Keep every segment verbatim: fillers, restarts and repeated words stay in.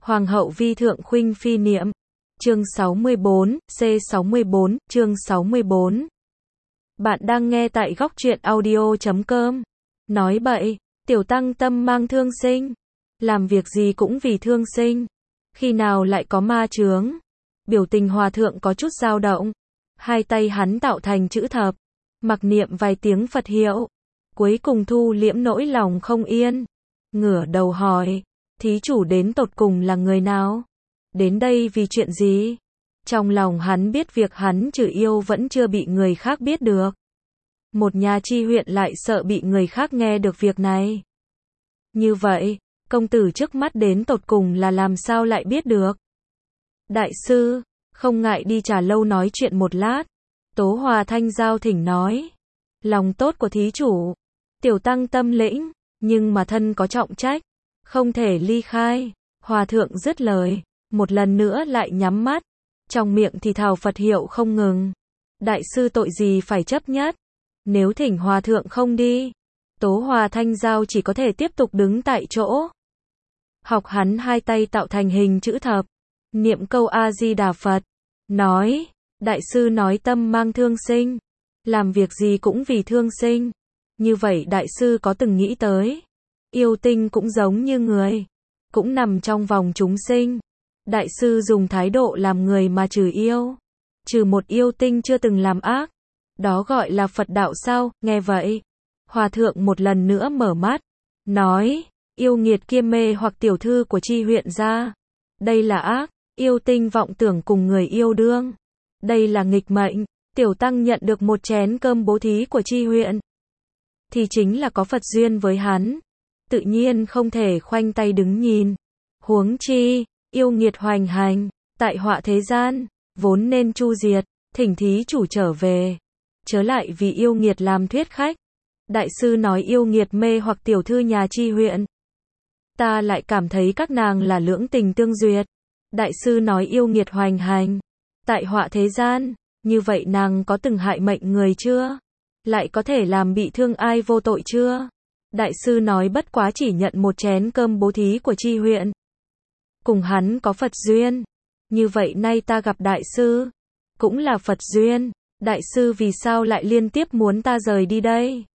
Hoàng hậu vi thượng khuynh phi niệm. Chương sáu mươi bốn, C sáu mươi bốn, chương sáu mươi bốn. Bạn đang nghe tại góc truyện audio chấm com. Nói bậy, tiểu tăng tâm mang thương sinh. Làm việc gì cũng vì thương sinh. Khi nào lại có ma chướng? Biểu tình hòa thượng có chút dao động. Hai tay hắn tạo thành chữ thập. Mặc niệm vài tiếng Phật hiệu. Cuối cùng thu liễm nỗi lòng không yên. Ngửa đầu hỏi. Thí chủ đến tột cùng là người nào? Đến đây vì chuyện gì? Trong lòng hắn biết việc hắn trừ yêu vẫn chưa bị người khác biết được. Một nhà chi huyện lại sợ bị người khác nghe được việc này. Như vậy, công tử trước mắt đến tột cùng là làm sao lại biết được? Đại sư, không ngại đi trà lâu nói chuyện một lát. Tố Hòa Thanh Giao thỉnh nói. Lòng tốt của thí chủ. Tiểu tăng tâm lĩnh, nhưng mà thân có trọng trách. Không thể ly khai. Hòa thượng dứt lời. Một lần nữa lại nhắm mắt. Trong miệng thì thào Phật hiệu không ngừng. Đại sư tội gì phải chấp nhất? Nếu thỉnh hòa thượng không đi, Tố Hòa Thanh Giao chỉ có thể tiếp tục đứng tại chỗ. Học hắn hai tay tạo thành hình chữ thập. Niệm câu A-di-đà Phật. Nói, đại sư nói tâm mang thương sinh. Làm việc gì cũng vì thương sinh. Như vậy đại sư có từng nghĩ tới. Yêu tinh cũng giống như người. Cũng nằm trong vòng chúng sinh. Đại sư dùng thái độ làm người mà trừ yêu. Trừ một yêu tinh chưa từng làm ác. Đó gọi là Phật đạo sao? Nghe vậy, hòa thượng một lần nữa mở mắt. Nói, yêu nghiệt kia mê hoặc tiểu thư của chi huyện gia. Đây là ác. Yêu tinh vọng tưởng cùng người yêu đương. Đây là nghịch mệnh. Tiểu tăng nhận được một chén cơm bố thí của chi huyện. Thì chính là có Phật duyên với hắn. Tự nhiên không thể khoanh tay đứng nhìn. Huống chi, yêu nghiệt hoành hành, tại họa thế gian, vốn nên chu diệt, thỉnh thí chủ trở về. Chớ lại vì yêu nghiệt làm thuyết khách. Đại sư nói yêu nghiệt mê hoặc tiểu thư nhà chi huyện. Ta lại cảm thấy các nàng là lưỡng tình tương duyệt. Đại sư nói yêu nghiệt hoành hành, tại họa thế gian, như vậy nàng có từng hại mệnh người chưa? Lại có thể làm bị thương ai vô tội chưa? Đại sư nói bất quá chỉ nhận một chén cơm bố thí của chi huyện. Cùng hắn có Phật duyên. Như vậy nay ta gặp đại sư, cũng là Phật duyên. Đại sư vì sao lại liên tiếp muốn ta rời đi đây?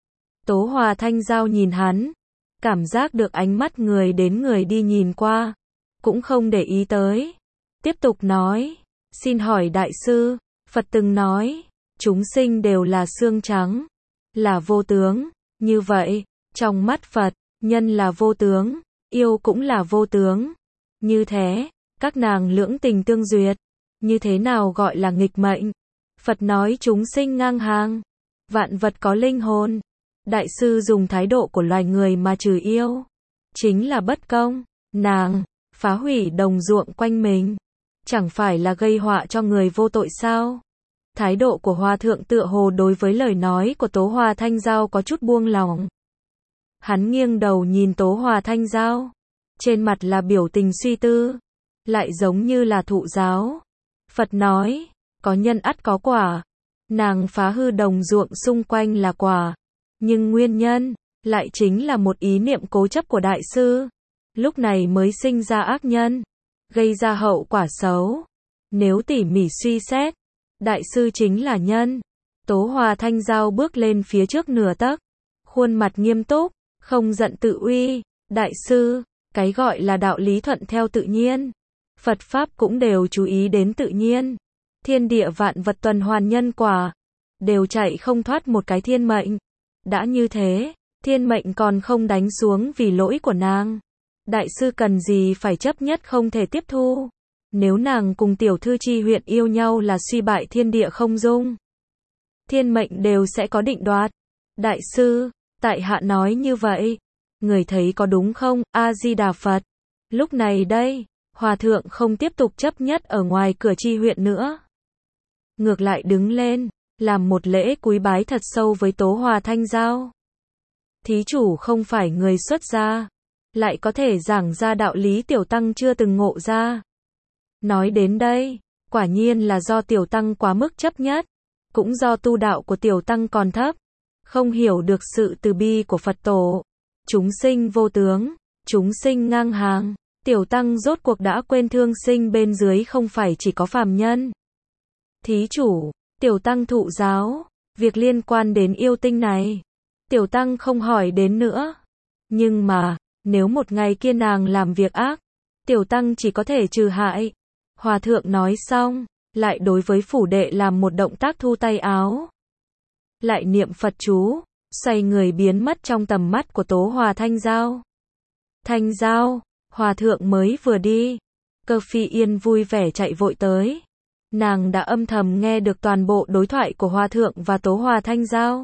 Tố Hòa Thanh Giao nhìn hắn, cảm giác được ánh mắt người đến người đi nhìn qua, cũng không để ý tới. Tiếp tục nói, xin hỏi đại sư, Phật từng nói, chúng sinh đều là xương trắng, là vô tướng. Như vậy, trong mắt Phật, nhân là vô tướng, yêu cũng là vô tướng. Như thế, các nàng lưỡng tình tương duyệt, như thế nào gọi là nghịch mệnh? Phật nói chúng sinh ngang hàng, vạn vật có linh hồn. Đại sư dùng thái độ của loài người mà trừ yêu, chính là bất công. Nàng phá hủy đồng ruộng quanh mình, chẳng phải là gây họa cho người vô tội sao? Thái độ của hòa thượng tựa hồ đối với lời nói của Tố Hòa Thanh Giao có chút buông lỏng. Hắn nghiêng đầu nhìn Tố Hòa Thanh Giao, trên mặt là biểu tình suy tư, lại giống như là thụ giáo. Phật nói, có nhân ắt có quả. Nàng phá hư đồng ruộng xung quanh là quả, nhưng nguyên nhân lại chính là một ý niệm cố chấp của đại sư. Lúc này mới sinh ra ác nhân, gây ra hậu quả xấu. Nếu tỉ mỉ suy xét, đại sư chính là nhân. Tố Hòa Thanh Giao bước lên phía trước nửa tấc, khuôn mặt nghiêm túc, không giận tự uy. Đại sư, cái gọi là đạo lý thuận theo tự nhiên, Phật Pháp cũng đều chú ý đến tự nhiên. Thiên địa vạn vật tuần hoàn nhân quả, đều chạy không thoát một cái thiên mệnh. Đã như thế, thiên mệnh còn không đánh xuống vì lỗi của nàng. Đại sư cần gì phải chấp nhất không thể tiếp thu? Nếu nàng cùng tiểu thư chi huyện yêu nhau là suy bại thiên địa không dung. Thiên mệnh đều sẽ có định đoạt. Đại sư, tại hạ nói như vậy, người thấy có đúng không? A-di-đà Phật. Lúc này đây, hòa thượng không tiếp tục chấp nhất ở ngoài cửa chi huyện nữa. Ngược lại đứng lên, làm một lễ cúi bái thật sâu với Tố Hòa Thanh Giao. Thí chủ không phải người xuất gia, lại có thể giảng ra đạo lý tiểu tăng chưa từng ngộ ra. Nói đến đây, quả nhiên là do tiểu tăng quá mức chấp nhất, cũng do tu đạo của tiểu tăng còn thấp, không hiểu được sự từ bi của Phật tổ. Chúng sinh vô tướng, chúng sinh ngang hàng, Tiểu tăng rốt cuộc đã quên thương sinh bên dưới không phải chỉ có phàm nhân. Thí chủ, tiểu tăng thụ giáo, việc liên quan đến yêu tinh này, tiểu tăng không hỏi đến nữa. Nhưng mà, nếu một ngày kia nàng làm việc ác, tiểu tăng chỉ có thể trừ hại. Hòa thượng nói xong, lại đối với phủ đệ làm một động tác thu tay áo. Lại niệm Phật chú, xoay người biến mất trong tầm mắt của Tố Hòa Thanh Giao. Thanh Giao, hòa thượng mới vừa đi, Cơ Phi Yên vui vẻ chạy vội tới. Nàng đã âm thầm nghe được toàn bộ đối thoại của hòa thượng và Tố Hòa Thanh Giao.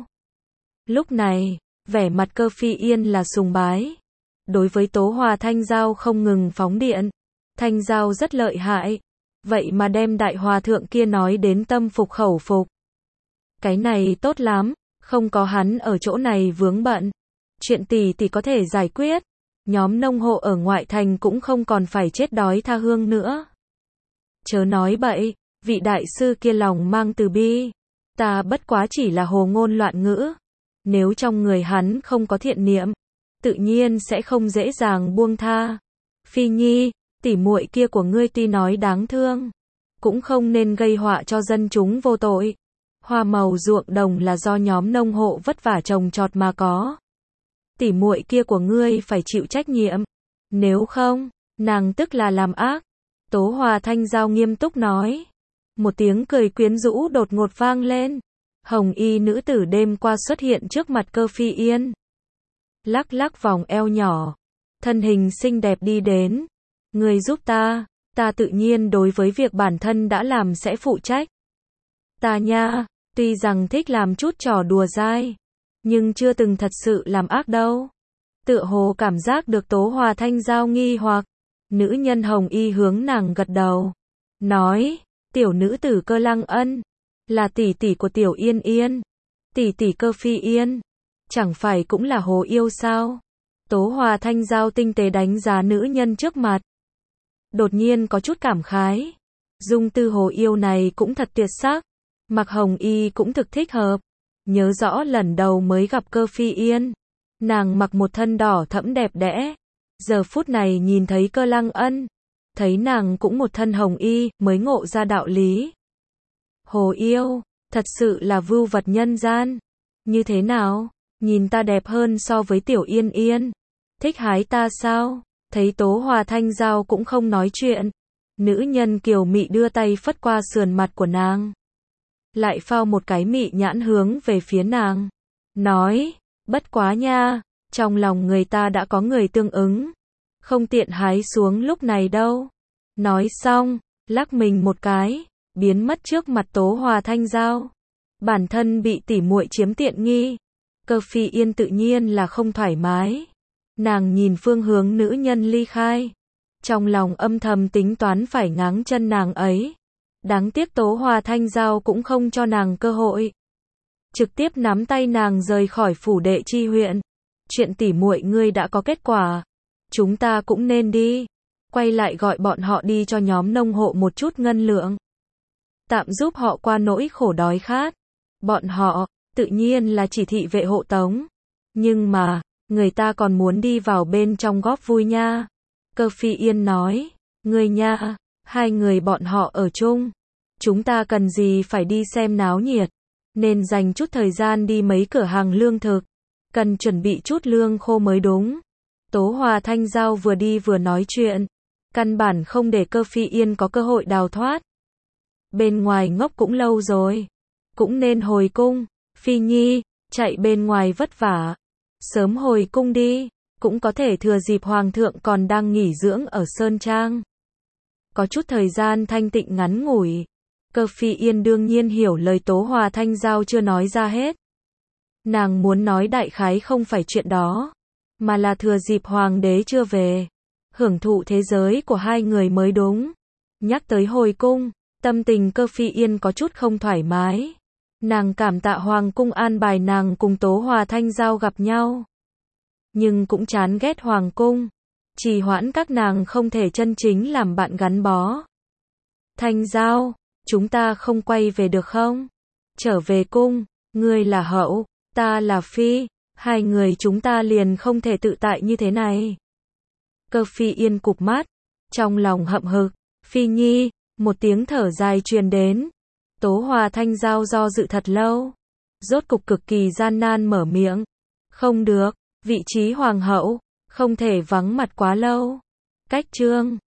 Lúc này, vẻ mặt Cơ Phi Yên là sùng bái. Đối với Tố Hòa Thanh Giao không ngừng phóng điện. Thanh Giao rất lợi hại. Vậy mà đem đại hòa thượng kia nói đến tâm phục khẩu phục. Cái này tốt lắm, không có hắn ở chỗ này vướng bận. Chuyện tỷ tỷ có thể giải quyết. Nhóm nông hộ ở ngoại thành cũng không còn phải chết đói tha hương nữa. Chớ nói bậy, vị đại sư kia lòng mang từ bi. Ta bất quá chỉ là hồ ngôn loạn ngữ. Nếu trong người hắn không có thiện niệm, tự nhiên sẽ không dễ dàng buông tha. Phi Nhi, tỉ muội kia của ngươi tuy nói đáng thương, cũng không nên gây họa cho dân chúng vô tội. Hoa màu ruộng đồng là do nhóm nông hộ vất vả trồng trọt mà có. Tỉ muội kia của ngươi phải chịu trách nhiệm. Nếu không, nàng tức là làm ác. Tố Hòa Thanh Giao nghiêm túc nói. Một tiếng cười quyến rũ đột ngột vang lên. Hồng y nữ tử đêm qua xuất hiện trước mặt Cơ Phi Yên. Lắc lắc vòng eo nhỏ. Thân hình xinh đẹp đi đến. Ngươi giúp ta, ta tự nhiên đối với việc bản thân đã làm sẽ phụ trách. Ta nha, tuy rằng thích làm chút trò đùa dai, nhưng chưa từng thật sự làm ác đâu. Tựa hồ cảm giác được Tố Hòa Thanh Giao nghi hoặc. Nữ nhân hồng y hướng nàng gật đầu. Nói, tiểu nữ tử Cơ Lăng Ân, là tỷ tỷ của tiểu Yên Yên. Tỷ tỷ Cơ Phi Yên, chẳng phải cũng là hồ yêu sao? Tố Hòa Thanh Giao tinh tế đánh giá nữ nhân trước mặt. Đột nhiên có chút cảm khái. Dung tư hồ yêu này cũng thật tuyệt sắc. Mặc hồng y cũng thực thích hợp. Nhớ rõ lần đầu mới gặp Cơ Phi Yên, nàng mặc một thân đỏ thẫm đẹp đẽ. Giờ phút này nhìn thấy Cơ Lăng Ân, thấy nàng cũng một thân hồng y, mới ngộ ra đạo lý. Hồ yêu, thật sự là vưu vật nhân gian. Như thế nào? Nhìn ta đẹp hơn so với tiểu Yên Yên. Thích hái ta sao? Thấy Tố Hòa Thanh Giao cũng không nói chuyện. Nữ nhân kiều mị đưa tay phất qua sườn mặt của nàng. Lại phao một cái mị nhãn hướng về phía nàng. Nói, bất quá nha, trong lòng người ta đã có người tương ứng. Không tiện hái xuống lúc này đâu. Nói xong, lắc mình một cái, biến mất trước mặt Tố Hòa Thanh Giao. Bản thân bị tỉ muội chiếm tiện nghi. Cơ Phi Yên tự nhiên là không thoải mái. Nàng nhìn phương hướng nữ nhân ly khai. Trong lòng âm thầm tính toán phải ngáng chân nàng ấy. Đáng tiếc Tố Hòa Thanh Giao cũng không cho nàng cơ hội. Trực tiếp nắm tay nàng rời khỏi phủ đệ chi huyện. Chuyện tỉ muội ngươi đã có kết quả. Chúng ta cũng nên đi. Quay lại gọi bọn họ đi cho nhóm nông hộ một chút ngân lượng. Tạm giúp họ qua nỗi khổ đói khát. Bọn họ, tự nhiên là chỉ thị vệ hộ tống. Nhưng mà, người ta còn muốn đi vào bên trong góp vui nha. Cơ Phi Yên nói, ngươi nha, hai người bọn họ ở chung. Chúng ta cần gì phải đi xem náo nhiệt. Nên dành chút thời gian đi mấy cửa hàng lương thực. Cần chuẩn bị chút lương khô mới đúng. Tố Hòa Thanh Giao vừa đi vừa nói chuyện. Căn bản không để Cơ Phi Yên có cơ hội đào thoát. Bên ngoài ngốc cũng lâu rồi. Cũng nên hồi cung. Phi Nhi, chạy bên ngoài vất vả. Sớm hồi cung đi. Cũng có thể thừa dịp Hoàng thượng còn đang nghỉ dưỡng ở Sơn Trang. Có chút thời gian thanh tịnh ngắn ngủi. Cơ Phi Yên đương nhiên hiểu lời Tố Hòa Thanh Giao chưa nói ra hết. Nàng muốn nói đại khái không phải chuyện đó, mà là thừa dịp Hoàng đế chưa về. Hưởng thụ thế giới của hai người mới đúng. Nhắc tới hồi cung, tâm tình Cơ Phi Yên có chút không thoải mái. Nàng cảm tạ Hoàng cung an bài nàng cùng Tố Hòa Thanh Giao gặp nhau. Nhưng cũng chán ghét Hoàng cung. Trì hoãn các nàng không thể chân chính làm bạn gắn bó. Thanh Giao, chúng ta không quay về được không? Trở về cung, ngươi là hậu, ta là phi, hai người chúng ta liền không thể tự tại như thế này. Cơ Phi Yên cụp mắt, trong lòng hậm hực. Phi Nhi, một tiếng thở dài truyền đến. Tố Hòa Thanh Giao do dự thật lâu, rốt cục cực kỳ gian nan mở miệng. Không được, vị trí hoàng hậu, không thể vắng mặt quá lâu. Cách trương